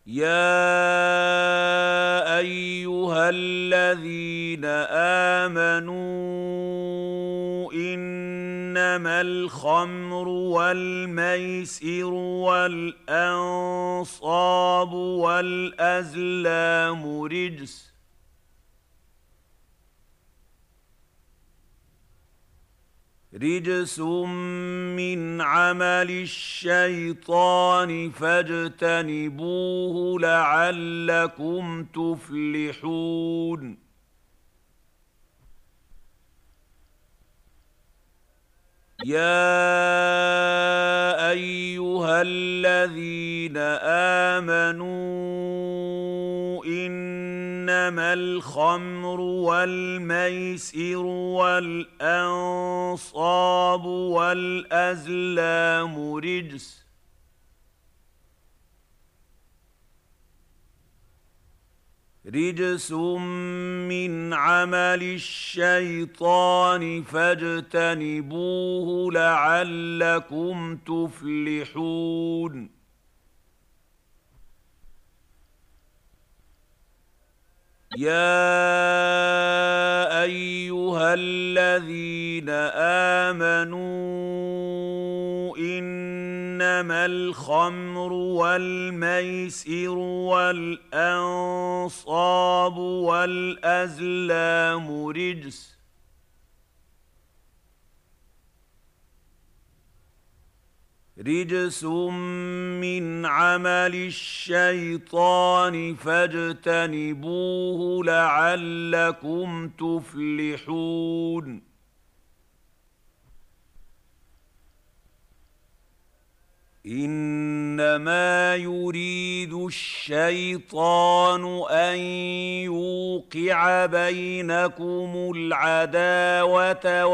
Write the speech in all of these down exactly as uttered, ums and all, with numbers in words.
يَا أَيُّهَا الَّذِينَ آمَنُوا إِنَّمَا الْخَمْرُ وَالْمَيْسِرُ وَالْأَنصَابُ وَالْأَزْلَامُ رِجْسٌ رِجْسٌ مِّنْ عَمَلِ الشَّيْطَانِ فَاجْتَنِبُوهُ لَعَلَّكُمْ تُفْلِحُونَ يَا أَيُّهَا الَّذِينَ آمَنُوا إِنَّمَا الْخَمْرُ وَالْمَيْسِرُ وَالْأَنصَابُ وَالْأَزْلَامُ رِجْسٌ رِجْسٌ مِّنْ عَمَلِ الشَّيْطَانِ فَاجْتَنِبُوهُ لَعَلَّكُمْ تُفْلِحُونَ يَا أَيُّهَا الَّذِينَ آمَنُوا إِنَّمَا الْخَمْرُ وَالْمَيْسِرُ وَالْأَنصَابُ وَالْأَزْلَامُ رِجْسٌ رِجْسٌ مِّنْ عَمَلِ الشَّيْطَانِ فَاجْتَنِبُوهُ لَعَلَّكُمْ تُفْلِحُونَ إِنَّمَا يُرِيدُ الشَّيْطَانُ أَن يُوقِعَ بَيْنَكُمُ الْعَدَاوَةَ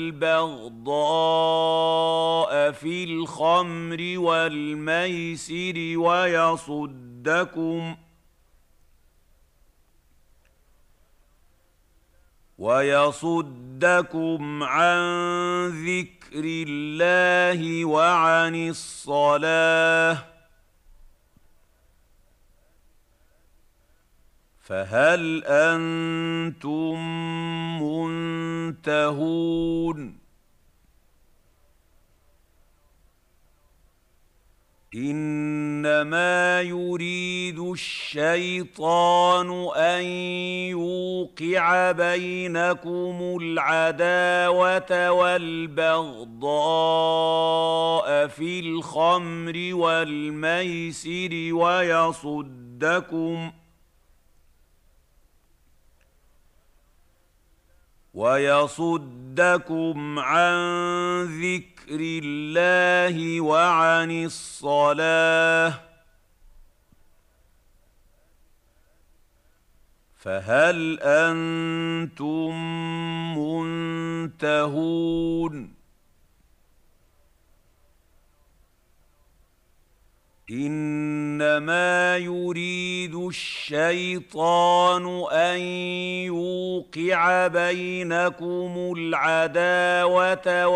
وَالْبَغْضَاءَ فِي الْخَمْرِ وَالْمَيْسِرِ وَيَصُدَّكُمْ وَيَصُدَّكُمْ عَن ذِكْرِ اللَّهِ وَعَنِ الصَّلَاةِ فَهَلْ أَنتُم مُّنتَهُونَ إِنَّمَا يُرِيدُ الشَّيْطَانُ أَن يُوقِعَ بَيْنَكُمُ الْعَدَاوَةَ وَالْبَغْضَاءَ فِي الْخَمْرِ وَالْمَيْسِرِ وَيَصُدَّكُمْ وَيَصُدَّكُمْ عَن ذِكْرِ اللَّهِ وَعَنِ الصَّلَاةِ فَهَلْ أَنتُم مُّنتَهُونَ إِنَّمَا يُرِيدُ الشَّيْطَانُ أَن يُوقِعَ بَيْنَكُمُ الْعَدَاوَةَ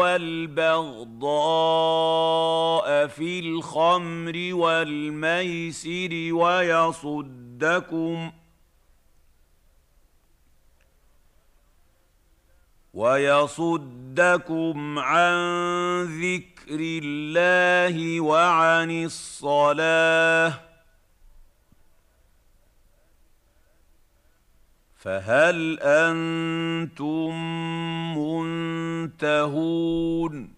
وَالْبَغْضَاءَ فِي الْخَمْرِ وَالْمَيْسِرِ وَيَصُدَّكُمْ وَيَصُدَّكُمْ عَن ذِكْرِ اللَّهِ وَعَنِ الصَّلَاةِ فَهَلْ أَنتُم مُّنتَهُونَ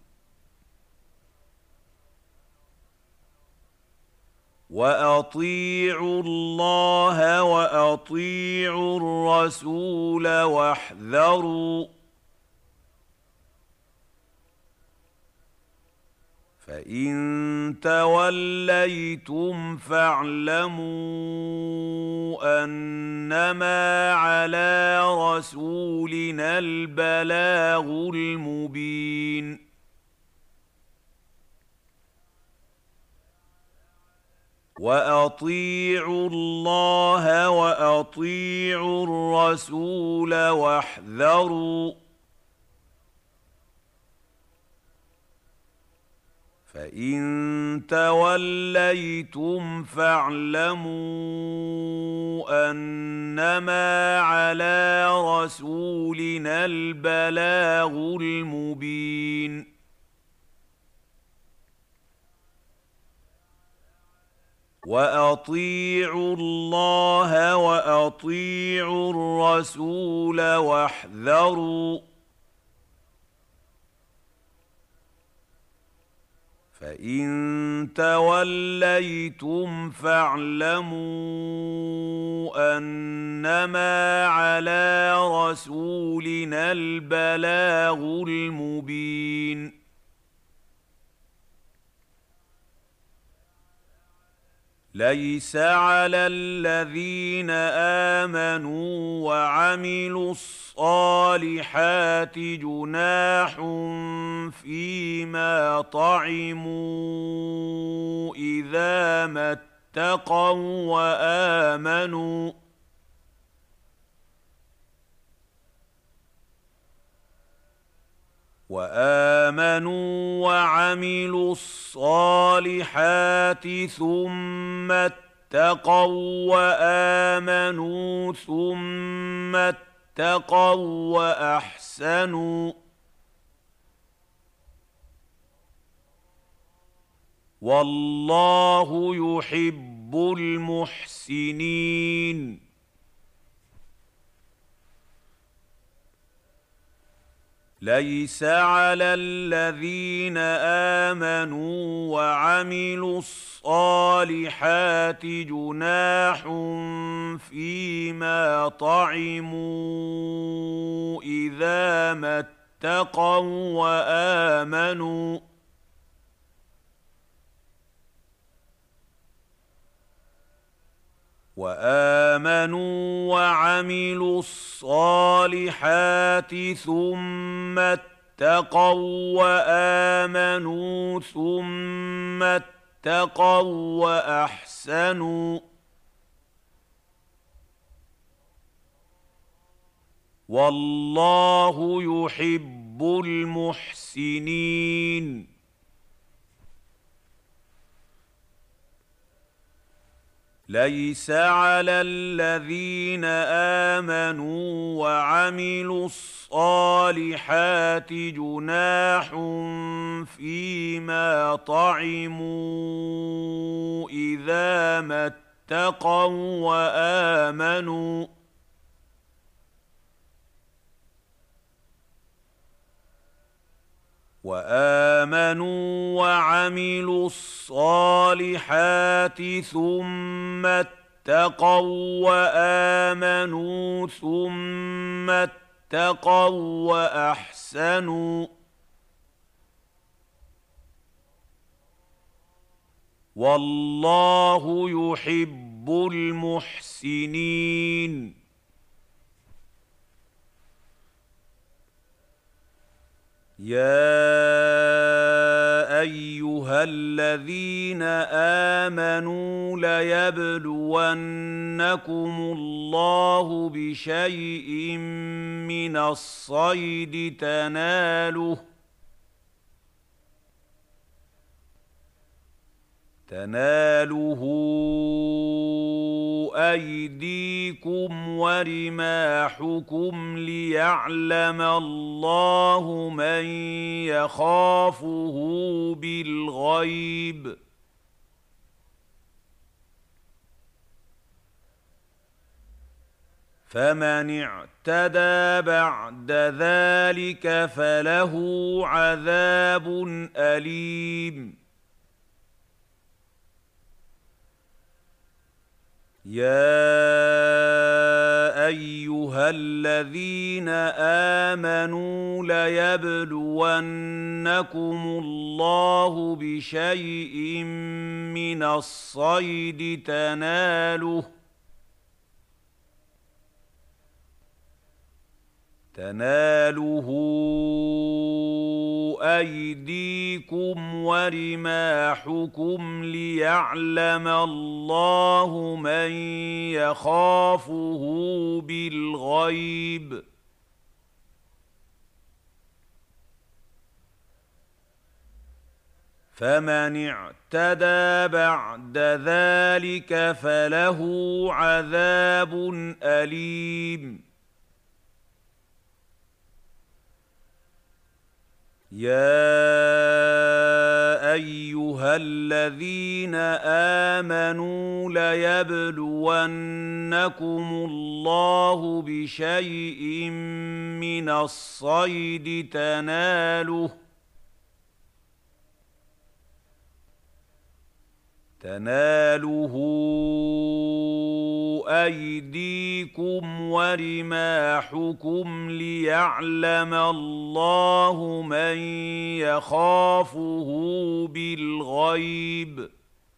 وَأَطِيعُوا اللَّهَ وَأَطِيعُوا الرَّسُولَ وَاحْذَرُوا فَإِن تَوَلَّيْتُمْ فَاعْلَمُوا أَنَّمَا عَلَىٰ رَسُولِنَا الْبَلَاغُ الْمُبِينُ وَأَطِيعُوا اللَّهَ وَأَطِيعُوا الرَّسُولَ وَاحْذَرُوا فإن توليتم فاعلموا أنما على رسولنا البلاغ المبين وأطيعوا الله وأطيعوا الرسول واحذروا فإن توليتم فاعلموا أنما على رسولنا البلاغ المبين ليس على الذين آمنوا وعملوا الصالحات جناح فيما طعموا إذا ما اتقوا وآمنوا وآمنوا وعملوا الصالحات ثم اتقوا وآمنوا ثم اتقوا وأحسنوا والله يحب المحسنين ليس على الذين آمنوا وعملوا الصالحات جناح فيما طعموا إذا ما اتقوا وآمنوا وآمنوا وعملوا الصالحات ثم اتقوا وآمنوا ثم اتقوا وأحسنوا والله يحب المحسنين ليس على الذين آمنوا وعملوا الصالحات جناح فيما طعموا إذا ما اتقوا وآمنوا وآمنوا وعملوا الصالحات ثم اتقوا وآمنوا ثم اتقوا وأحسنوا والله يحب المحسنين يا أيها الذين آمنوا ليبلونكم الله بشيء من الصيد تناله تناله أيديكم ورماحكم ليعلم الله من يخافه بالغيب فمن اعتدى بعد ذلك فله عذاب أليم يا أيها الذين آمنوا ليبلونكم الله بشيء من الصيد تناله تناله أيديكم ورماحكم ليعلم الله من يخافه بالغيب فمن اعتدى بعد ذلك فله عذاب أليم. يا أيها الذين آمنوا ليبلونكم الله بشيء من الصيد تناله تناله أيديكم ورماحكم ليعلم الله من يخافه بالغيب.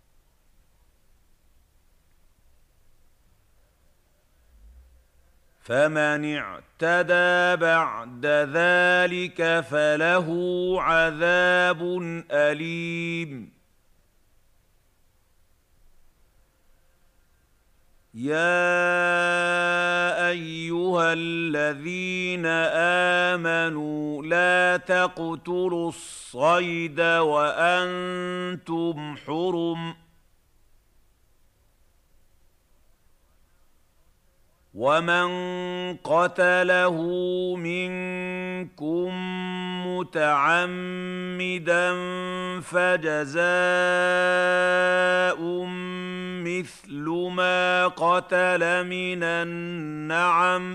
فمن اعتدى بعد ذلك فله عذاب أليم. يا أيها الذين آمنوا لا تقتلوا الصيد وأنتم حرم ومن قتله منكم متعمدا فجزاء مثل ما قتل من النعم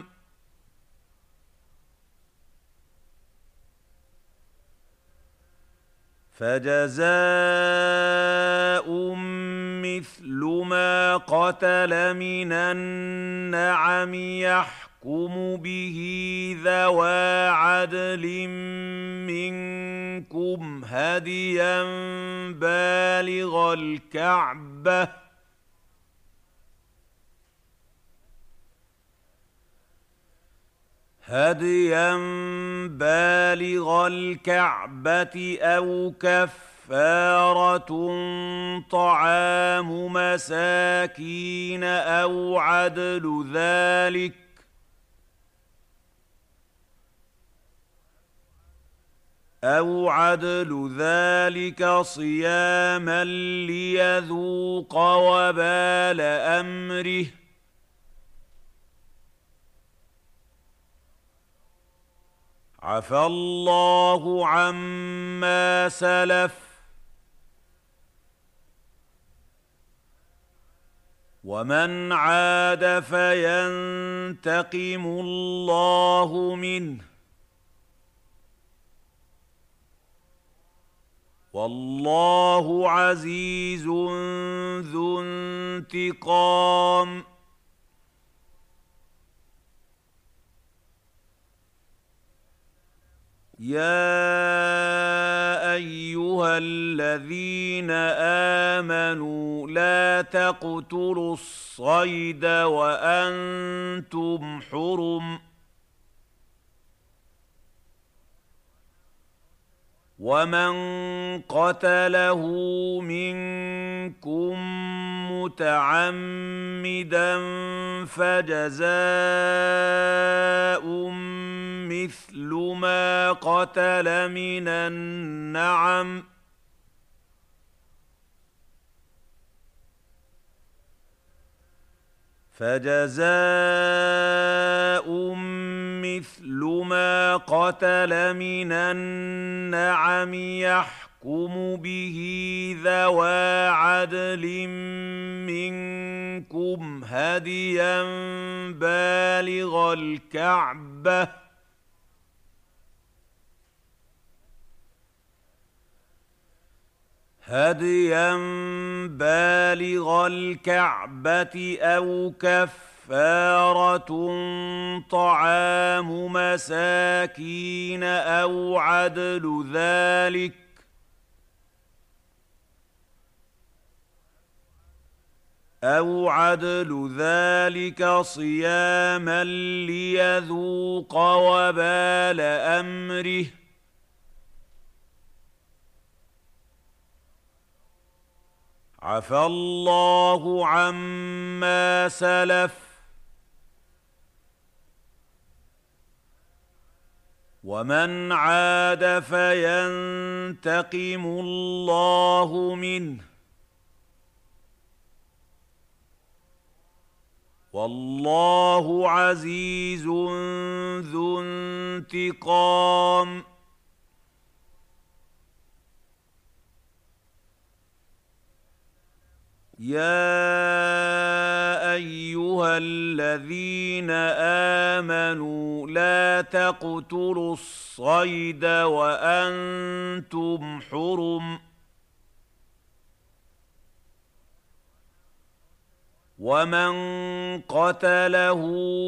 فجزاء مثل ما قتل من النعم يحكم به ذوى عدل منكم هديا بالغ الكعبة هديا بالغ الكعبة أو كفارة طعام مساكين أو عدل ذلك أو عدل ذلك صياما ليذوق وبال أمره عفى الله عما سلف ومن عاد فينتقم الله منه والله عزيز ذو انتقام. يا أيها الذين آمنوا لا تقتلوا الصيد وأنتم حرم ومن قتله منكم متعمدا فجزاء مثل ما قتل من النعم فجزاء مثل ما قتل من النعم يحكم به ذوى عدل منكم هديا بالغ الكعبة هديا بالغ الكعبة أو كفارة طعام مساكين أو عدل ذلك أو عدل ذلك صياما ليذوق وبال أمره عفى الله عما سلف ومن عاد فينتقم الله منه والله عزيز ذو انتقام. يا ايها الذين امنوا لا تقتلوا الصيد وانتم حرم ومن قتله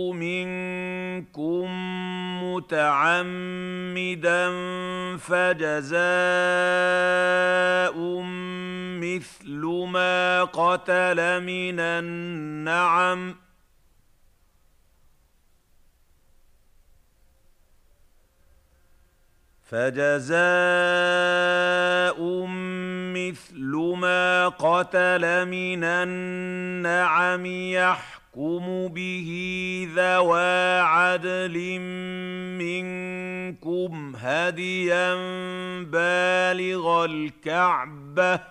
منكم متعمدا فجزاء مثل ما قتل من النعم فجزاء مثل ما قتل من النعم يحكم به ذوى عدل منكم هديا بالغ الكعبة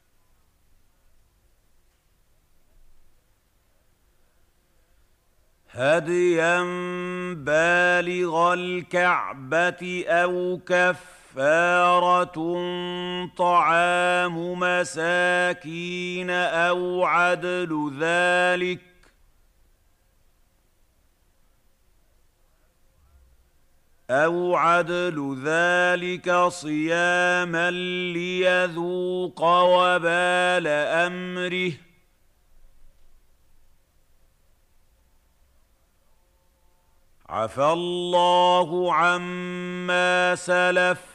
هديا بالغ الكعبة أو كفارة طعام مساكين أو عدل ذلك أو عدل ذلك صياما ليذوق وبال أمره عفى الله عما سلف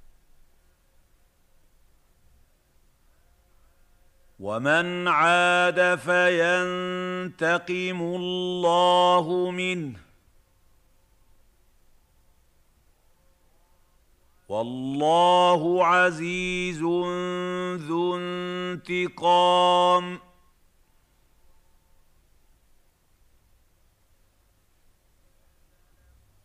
ومن عاد فينتقم الله منه والله عزيز ذو انتقام.